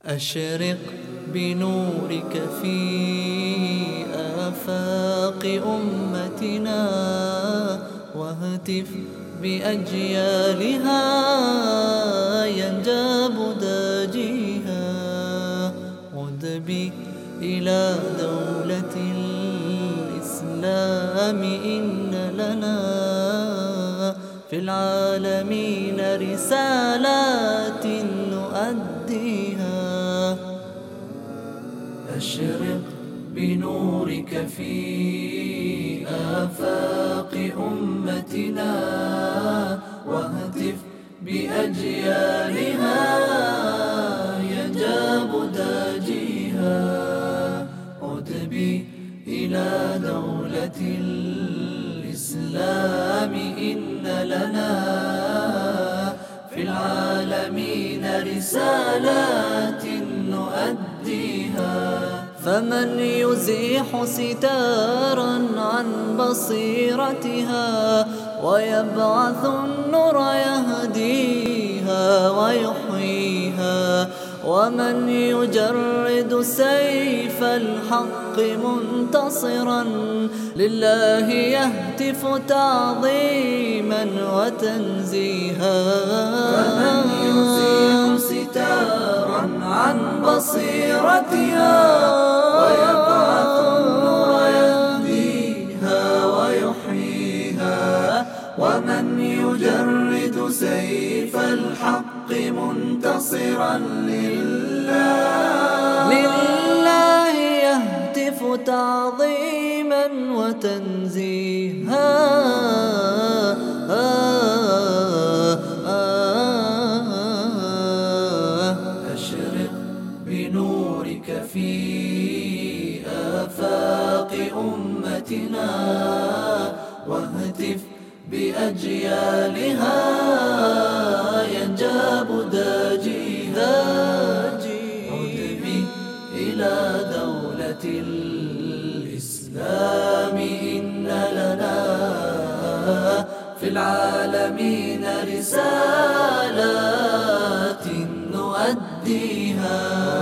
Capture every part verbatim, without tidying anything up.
أشرق بنورك في آفاق أمتنا واهتف بأجيالها ينجاب داجيها. عد بي إلى دولة الإسلام إن لنا في العالمين رسالات نؤديها. أشرق بنورك في آفاق أمتنا واهتف بأجيالها ينجاب داجيها. عد بي إلى دولة الإسلام إن لنا في العالمين رسالات نؤديها. فمن يزيح ستارا عن بصيرتها ويبعث النور يهديها ويحييها، ومن يجرد سيف الحق منتصرا لله يهتف تعظيما وتنزيها. فمن يزيح ستارا عن بصيرتها ويبعث النور يهديها ويحييها، ومن يجرد سيف الحق منتصرا لله لله يهتف تعظيما وتنزيها. أشرق بنورك في آفاق أمتنا واهتف بأجيالها ينجاب داجيها. عد بي إلى دولة الإسلام إن لنا في العالمين رسالات نؤديها.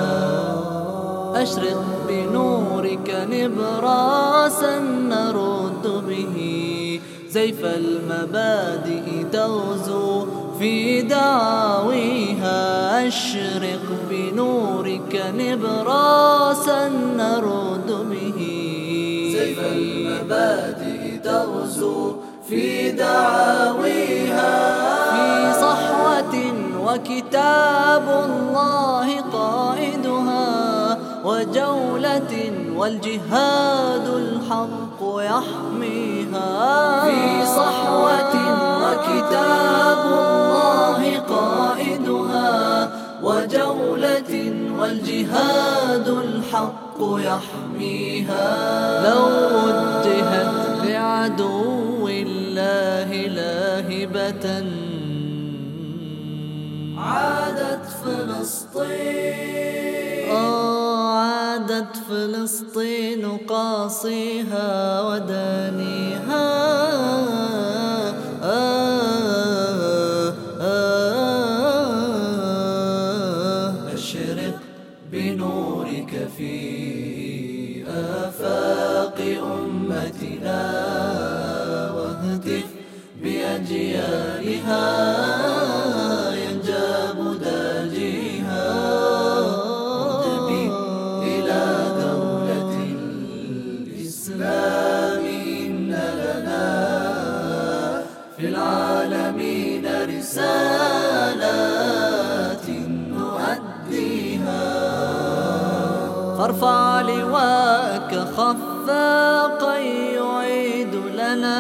أشرق بنورك نبراسا نرد به سيف المبادئ تغزو في دعاويها. أشرق بنورك نبراسا نرد به سيف المبادئ تغزو في دعاويها. في صحوة وكتاب الله قائدها وجولة والجهاد الحق يحميها. في صحوة وكتاب الله قائدها وجولة والجهاد الحق يحميها. لو وجهت لعدو الله لاهبة عادت فلسطين آه عادت فلسطين قاصيها ودانيها. آه آه أشرق بنورك في آفاق أمتنا واهتف بأجيالها ينجاب داجيها. عد بي إلى دولة الإسلام إن لنا في العالمين رسالات نؤديها. فارفع لواءك خفاقا يعيد لنا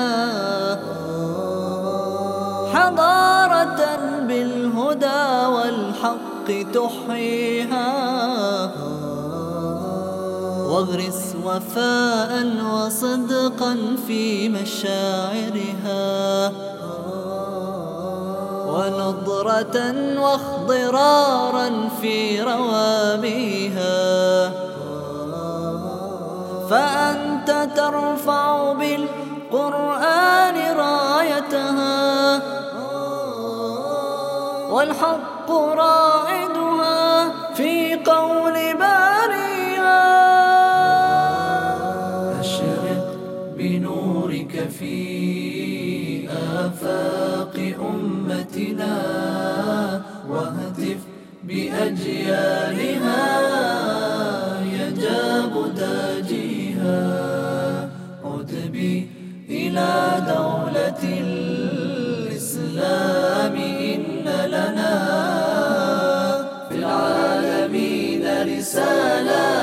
حضارة بالهدى والحق تحييها. واغرس وفاء وصدقا في مشاعرها ونضرة واخضرارا في روابيها. فأنت ترفع بالقرآن رايتها والحق رائدها في قوم بنا واهتف بأجيالها يجاب داجيها. عد بي إلى دولة الإسلام إن لنا في العالمين رسالة